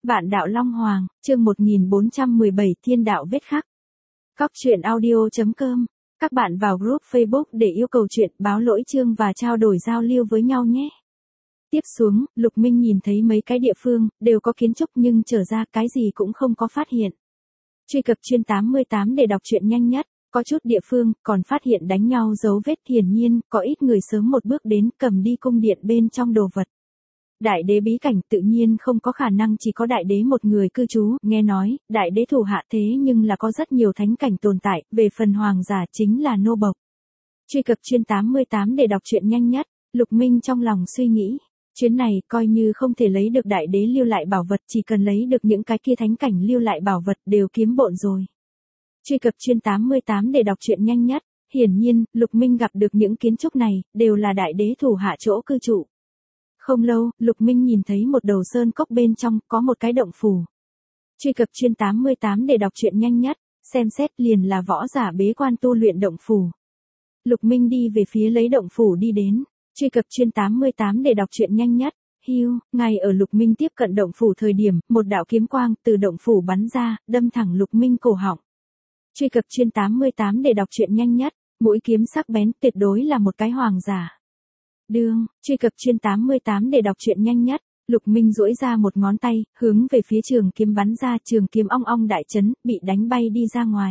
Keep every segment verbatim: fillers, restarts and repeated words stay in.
Vạn đạo Long Hoàng, chương một nghìn bốn trăm mười bảy Thiên đạo vết khắc. Cóc truyện audio chấm com. Các bạn vào group Facebook để yêu cầu chuyện, báo lỗi chương và trao đổi giao lưu với nhau nhé. Tiếp xuống, Lục Minh nhìn thấy mấy cái địa phương, đều có kiến trúc nhưng trở ra cái gì cũng không có phát hiện. Truy cập chuyên tám mươi tám để đọc truyện nhanh nhất, có chút địa phương, còn phát hiện đánh nhau dấu vết, hiển nhiên, có ít người sớm một bước đến cầm đi cung điện bên trong đồ vật. Đại đế bí cảnh tự nhiên không có khả năng chỉ có đại đế một người cư trú, nghe nói, đại đế thủ hạ thế nhưng là có rất nhiều thánh cảnh tồn tại, về phần hoàng giả chính là nô bộc. Truy cập chuyên tám mươi tám để đọc truyện nhanh nhất, Lục Minh trong lòng suy nghĩ, chuyến này coi như không thể lấy được đại đế lưu lại bảo vật, chỉ cần lấy được những cái kia thánh cảnh lưu lại bảo vật đều kiếm bộn rồi. Truy cập chuyên tám mươi tám để đọc truyện nhanh nhất, hiển nhiên, Lục Minh gặp được những kiến trúc này, đều là đại đế thủ hạ chỗ cư trụ. Không lâu, Lục Minh nhìn thấy một đầu sơn cốc bên trong, có một cái động phủ. Truy cập chuyên tám mươi tám để đọc truyện nhanh nhất, xem xét liền là võ giả bế quan tu luyện động phủ. Lục Minh đi về phía lấy động phủ đi đến. Truy cập chuyên tám mươi tám để đọc truyện nhanh nhất, hiu, ngay ở Lục Minh tiếp cận động phủ thời điểm, một đạo kiếm quang từ động phủ bắn ra, đâm thẳng Lục Minh cổ họng. Truy cập chuyên tám mươi tám để đọc truyện nhanh nhất, mũi kiếm sắc bén, tuyệt đối là một cái hoàng giả. Đương, truy cập chuyên tám mươi tám để đọc truyện nhanh nhất, Lục Minh duỗi ra một ngón tay, hướng về phía trường kiếm bắn ra, trường kiếm ong ong đại chấn, bị đánh bay đi ra ngoài.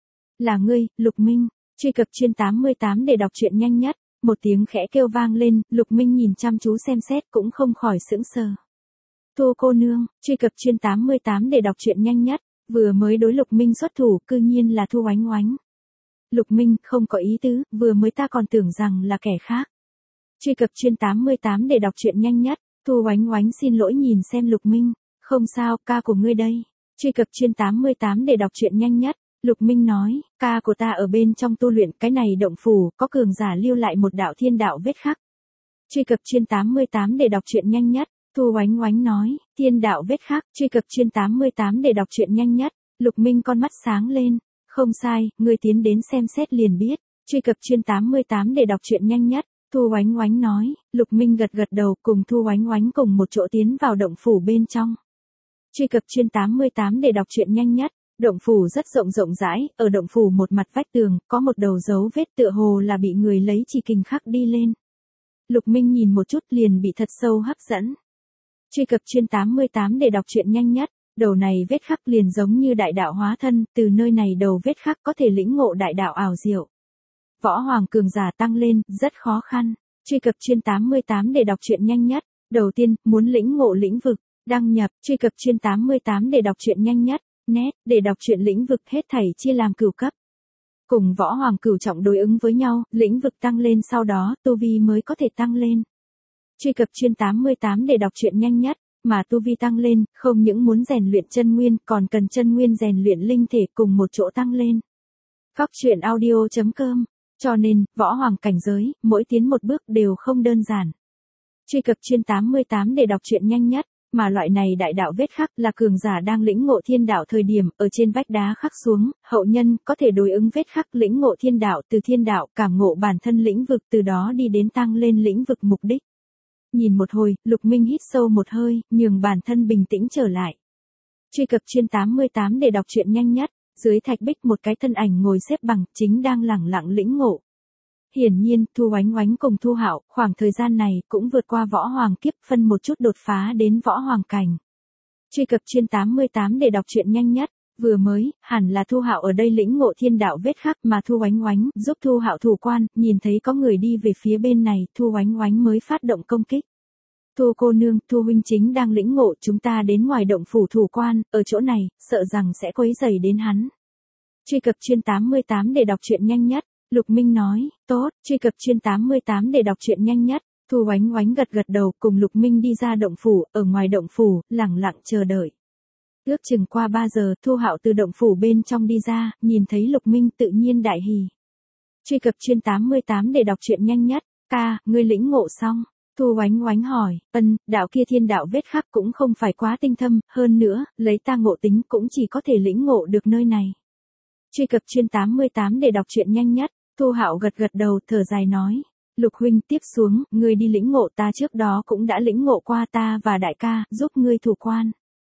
Là ngươi, Lục Minh. Truy cập chuyên tám mươi tám để đọc truyện nhanh nhất, một tiếng khẽ kêu vang lên, Lục Minh nhìn chăm chú xem xét cũng không khỏi sững sờ. Thu cô nương, truy cập chuyên tám mươi tám để đọc truyện nhanh nhất, vừa mới đối Lục Minh xuất thủ, cư nhiên là Thu Oánh Oánh. Lục Minh, không có ý tứ, vừa mới ta còn tưởng rằng là kẻ khác. Truy cập chuyên tám mươi tám để đọc truyện nhanh nhất, Thu Oánh Oánh xin lỗi nhìn xem Lục Minh, không sao, ca của ngươi đây. Truy cập chuyên tám mươi tám để đọc truyện nhanh nhất, Lục Minh nói, ca của ta ở bên trong tu luyện, cái này động phủ, có cường giả lưu lại một đạo thiên đạo vết khắc. Truy cập chuyên tám mươi tám để đọc truyện nhanh nhất, Thu Oánh Oánh nói, thiên đạo vết khắc. Truy cập chuyên tám mươi tám để đọc truyện nhanh nhất, Lục Minh con mắt sáng lên, không sai, ngươi tiến đến xem xét liền biết. Truy cập chuyên tám mươi tám để đọc truyện nhanh nhất, Thu Oánh Oánh nói, Lục Minh gật gật đầu, cùng Thu Oánh Oánh cùng một chỗ tiến vào động phủ bên trong. Truy cập chuyên tám mươi tám để đọc truyện nhanh nhất, động phủ rất rộng rộng rãi, ở động phủ một mặt vách tường, có một đầu dấu vết tựa hồ là bị người lấy chỉ kình khắc đi lên. Lục Minh nhìn một chút liền bị thật sâu hấp dẫn. Truy cập chuyên tám mươi tám để đọc truyện nhanh nhất, đầu này vết khắc liền giống như đại đạo hóa thân, từ nơi này đầu vết khắc có thể lĩnh ngộ đại đạo ảo diệu. Võ hoàng cường giả tăng lên, rất khó khăn. Truy cập chuyên tám mươi tám để đọc truyện nhanh nhất, đầu tiên, muốn lĩnh ngộ lĩnh vực, đăng nhập, truy cập chuyên tám mươi tám để đọc truyện nhanh nhất, net, để đọc truyện lĩnh vực hết thảy chia làm cửu cấp. Cùng võ hoàng cửu trọng đối ứng với nhau, lĩnh vực tăng lên sau đó, tu vi mới có thể tăng lên. Truy cập chuyên tám mươi tám để đọc truyện nhanh nhất, mà tu vi tăng lên, không những muốn rèn luyện chân nguyên, còn cần chân nguyên rèn luyện linh thể cùng một chỗ tăng lên. Cóc truyện audio chấm com. Cho nên, võ hoàng cảnh giới, mỗi tiến một bước đều không đơn giản. Truy cập chuyên tám mươi tám để đọc truyện nhanh nhất, mà loại này đại đạo vết khắc là cường giả đang lĩnh ngộ thiên đạo thời điểm, ở trên vách đá khắc xuống, hậu nhân có thể đối ứng vết khắc lĩnh ngộ thiên đạo, từ thiên đạo cảm ngộ bản thân lĩnh vực, từ đó đi đến tăng lên lĩnh vực mục đích. Nhìn một hồi, Lục Minh hít sâu một hơi, nhường bản thân bình tĩnh trở lại. Truy cập chuyên tám mươi tám để đọc truyện nhanh nhất, dưới thạch bích một cái thân ảnh ngồi xếp bằng, chính đang lẳng lặng lĩnh ngộ. Hiển nhiên, Thu Oánh Oánh cùng Thu Hạo, khoảng thời gian này cũng vượt qua võ hoàng kiếp, phân một chút đột phá đến võ hoàng cảnh. Truy cập chuyên tám mươi tám để đọc truyện nhanh nhất, vừa mới, hẳn là Thu Hạo ở đây lĩnh ngộ thiên đạo vết khắc, mà Thu Oánh Oánh giúp Thu Hạo thủ quan, nhìn thấy có người đi về phía bên này, Thu Oánh Oánh mới phát động công kích. Thu cô nương, Thu huynh chính đang lĩnh ngộ, chúng ta đến ngoài động phủ thủ quan, ở chỗ này, sợ rằng sẽ quấy rầy đến hắn. Truy cập chuyên tám mươi tám để đọc truyện nhanh nhất, Lục Minh nói, tốt. Truy cập chuyên tám mươi tám để đọc truyện nhanh nhất, Thu Oánh Oánh gật gật đầu, cùng Lục Minh đi ra động phủ, ở ngoài động phủ, lẳng lặng chờ đợi. Ước chừng qua ba giờ, Thu Hạo từ động phủ bên trong đi ra, nhìn thấy Lục Minh tự nhiên đại hỉ. Truy cập chuyên tám mươi tám để đọc truyện nhanh nhất, ca, ngươi lĩnh ngộ xong. Thu Oánh Oánh hỏi, ân, đạo kia thiên đạo vết khắc cũng không phải quá tinh thâm, hơn nữa, lấy ta ngộ tính cũng chỉ có thể lĩnh ngộ được nơi này. Truy cập chuyên tám mươi tám để đọc truyện nhanh nhất, Thu Hạo gật gật đầu, thở dài nói, Lục huynh tiếp xuống, ngươi đi lĩnh ngộ, ta trước đó cũng đã lĩnh ngộ qua, ta và đại ca, giúp ngươi thủ quan.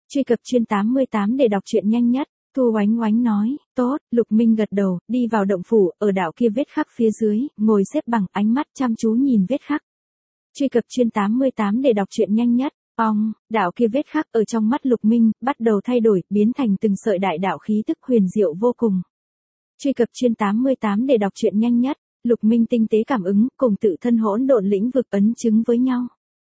Truy cập chuyên tám mươi tám để đọc truyện nhanh nhất. Thu Oánh Oánh nói, tốt, Lục Minh gật đầu, đi vào động phủ, ở đạo kia vết khắc phía dưới, ngồi xếp bằng, ánh mắt chăm chú nhìn vết khắc. Truy cập chuyên tám mươi tám để đọc truyện nhanh nhất. Ong, đạo kia vết khắc ở trong mắt Lục Minh, bắt đầu thay đổi, biến thành từng sợi đại đạo khí tức huyền diệu vô cùng. Truy cập chuyên tám mươi tám để đọc truyện nhanh nhất. Lục Minh tinh tế cảm ứng, cùng tự thân hỗn độn lĩnh vực ấn chứng với nhau.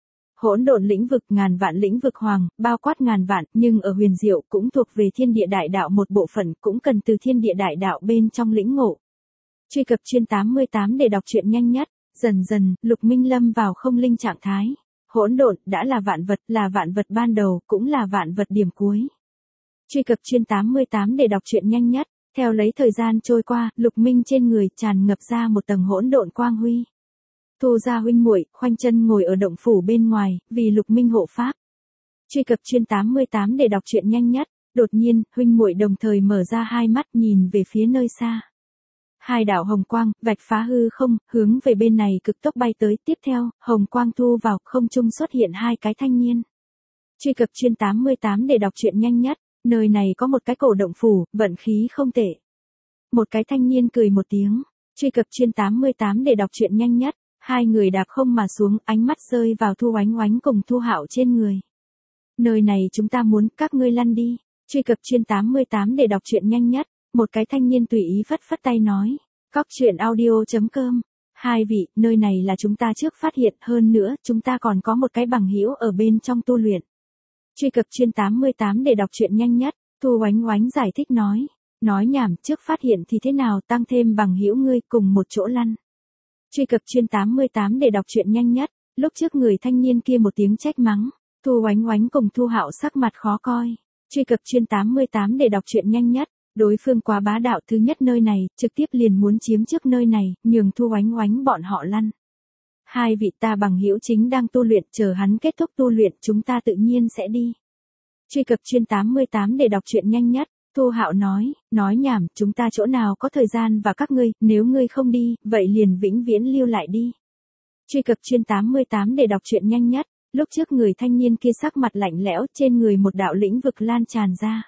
Hỗn độn lĩnh vực ngàn vạn lĩnh vực hoàng, bao quát ngàn vạn, nhưng ở huyền diệu cũng thuộc về thiên địa đại đạo một bộ phận, cũng cần từ thiên địa đại đạo bên trong lĩnh ngộ. Truy cập chuyên tám mươi tám để đọc truyện nhanh nhất. Dần dần, Lục Minh lâm vào không linh trạng thái. Hỗn độn đã là vạn vật, là vạn vật ban đầu, cũng là vạn vật điểm cuối. Truy cập chuyên tám mươi tám để đọc truyện nhanh nhất. Theo lấy thời gian trôi qua, Lục Minh trên người tràn ngập ra một tầng hỗn độn quang huy. Thu gia huynh muội khoanh chân ngồi ở động phủ bên ngoài, vì Lục Minh hộ pháp. Truy cập chuyên tám mươi tám để đọc truyện nhanh nhất. Đột nhiên, huynh muội đồng thời mở ra hai mắt nhìn về phía nơi xa. Hai đạo hồng quang, vạch phá hư không, hướng về bên này cực tốc bay tới. Tiếp theo, hồng quang thu vào, không trung xuất hiện hai cái thanh niên. Truy cập chuyên tám mươi tám để đọc truyện nhanh nhất. Nơi này có một cái cổ động phủ, vận khí không tệ. Một cái thanh niên cười một tiếng. Truy cập chuyên tám mươi tám để đọc truyện nhanh nhất. Hai người đạp không mà xuống, ánh mắt rơi vào Thu Oánh Oánh cùng Thu Hạo trên người. Nơi này chúng ta muốn, các ngươi lăn đi. Truy cập chuyên tám mươi tám để đọc truyện nhanh nhất. Một cái thanh niên tùy ý phất phất tay nói. Cóc truyện audio chấm com. Hai vị, nơi này là chúng ta trước phát hiện, hơn nữa, chúng ta còn có một cái bằng hữu ở bên trong tu luyện. Truy cập chuyên tám mươi tám để đọc truyện nhanh nhất. Thu Oánh Oánh giải thích nói. Nói nhảm, trước phát hiện thì thế nào, tăng thêm bằng hữu ngươi cùng một chỗ lăn. Truy cập chuyên tám mươi tám để đọc truyện nhanh nhất. Lúc trước người thanh niên kia một tiếng trách mắng. Thu Oánh Oánh cùng Thu Hạo sắc mặt khó coi. Truy cập chuyên tám mươi tám để đọc truyện nhanh nhất. Đối phương quá bá đạo, thứ nhất nơi này, trực tiếp liền muốn chiếm trước nơi này, nhường Thu Oánh Oánh bọn họ lăn. Hai vị ta bằng hữu chính đang tu luyện, chờ hắn kết thúc tu luyện, chúng ta tự nhiên sẽ đi. Truy cập chuyên tám mươi tám để đọc truyện nhanh nhất. Thu Hạo nói, nói nhảm, chúng ta chỗ nào có thời gian và các ngươi, nếu ngươi không đi, vậy liền vĩnh viễn lưu lại đi. Truy cập chuyên tám mươi tám để đọc truyện nhanh nhất. Lúc trước người thanh niên kia sắc mặt lạnh lẽo, trên người một đạo lĩnh vực lan tràn ra.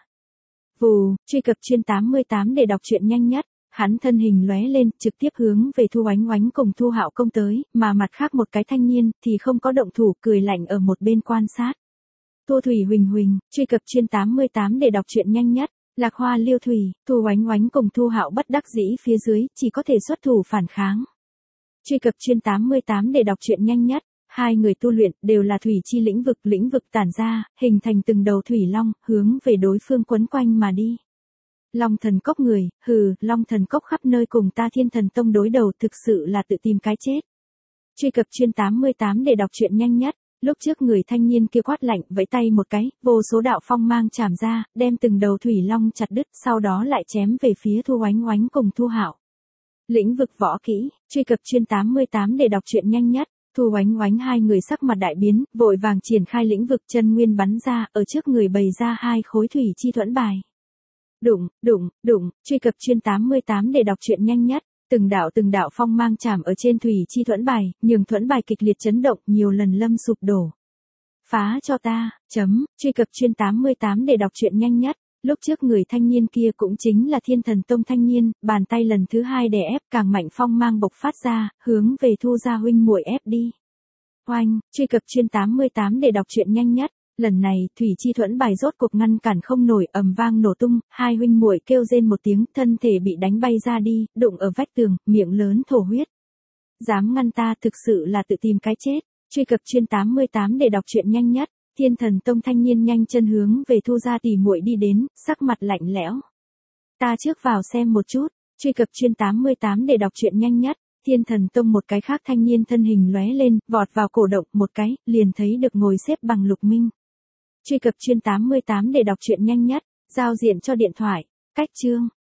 Vù, truy cập chuyên tám mươi tám để đọc truyện nhanh nhất. Hắn thân hình lóe lên, trực tiếp hướng về Thu Oánh Oánh cùng Thu Hạo công tới, mà mặt khác một cái thanh niên thì không có động thủ, cười lạnh ở một bên quan sát. Thu Thủy Huỳnh Huỳnh, truy cập chuyên tám mươi tám để đọc truyện nhanh nhất. Lạc Hoa Liêu Thủy, Thu Oánh Oánh cùng Thu Hạo bất đắc dĩ phía dưới, chỉ có thể xuất thủ phản kháng. Truy cập chuyên tám mươi tám để đọc truyện nhanh nhất. Hai người tu luyện đều là thủy chi lĩnh vực, lĩnh vực tản ra, hình thành từng đầu thủy long, hướng về đối phương quấn quanh mà đi. Long thần cốc người, hừ, Long thần cốc khắp nơi cùng ta Thiên Thần Tông đối đầu, thực sự là tự tìm cái chết. Truy cập chuyên tám mươi tám để đọc truyện nhanh nhất. Lúc trước người thanh niên kia quát lạnh, vẫy tay một cái, vô số đạo phong mang chạm ra, đem từng đầu thủy long chặt đứt, sau đó lại chém về phía Thu Oánh Oánh cùng Thu Hạo. Lĩnh vực võ kỹ, truy cập chuyên tám mươi tám để đọc truyện nhanh nhất. Thu Oánh Oánh hai người sắc mặt đại biến, vội vàng triển khai lĩnh vực, chân nguyên bắn ra, ở trước người bày ra hai khối thủy chi thuẫn bài. Đụng, đụng, đụng, truy cập chuyên tám mươi tám để đọc truyện nhanh nhất. Từng đạo từng đạo phong mang chạm ở trên thủy chi thuẫn bài, nhường thuẫn bài kịch liệt chấn động, nhiều lần lâm sụp đổ. Phá cho ta, chấm, truy cập chuyên tám mươi tám để đọc truyện nhanh nhất. Lúc trước người thanh niên kia cũng chính là Thiên Thần Tông thanh niên, bàn tay lần thứ hai đè ép, càng mạnh phong mang bộc phát ra, hướng về Thu gia huynh muội ép đi. Oanh, truy cập chuyên tám mươi tám để đọc truyện nhanh nhất. Lần này, thủy chi thuẫn bài rốt cuộc ngăn cản không nổi, ầm vang nổ tung, hai huynh muội kêu rên một tiếng, thân thể bị đánh bay ra đi, đụng ở vách tường, miệng lớn thổ huyết. Dám ngăn ta, thực sự là tự tìm cái chết. Truy cập chuyên tám mươi tám để đọc truyện nhanh nhất. Thiên Thần Tông thanh niên nhanh chân hướng về Thu gia tỷ muội đi đến, sắc mặt lạnh lẽo. Ta trước vào xem một chút. Truy cập chuyên tám mươi tám để đọc truyện nhanh nhất. Thiên Thần Tông một cái khác thanh niên thân hình lóe lên, vọt vào cổ động một cái, liền thấy được ngồi xếp bằng Lục Minh. Truy cập chuyên tám mươi tám để đọc truyện nhanh nhất. Giao diện cho điện thoại. Cách chương.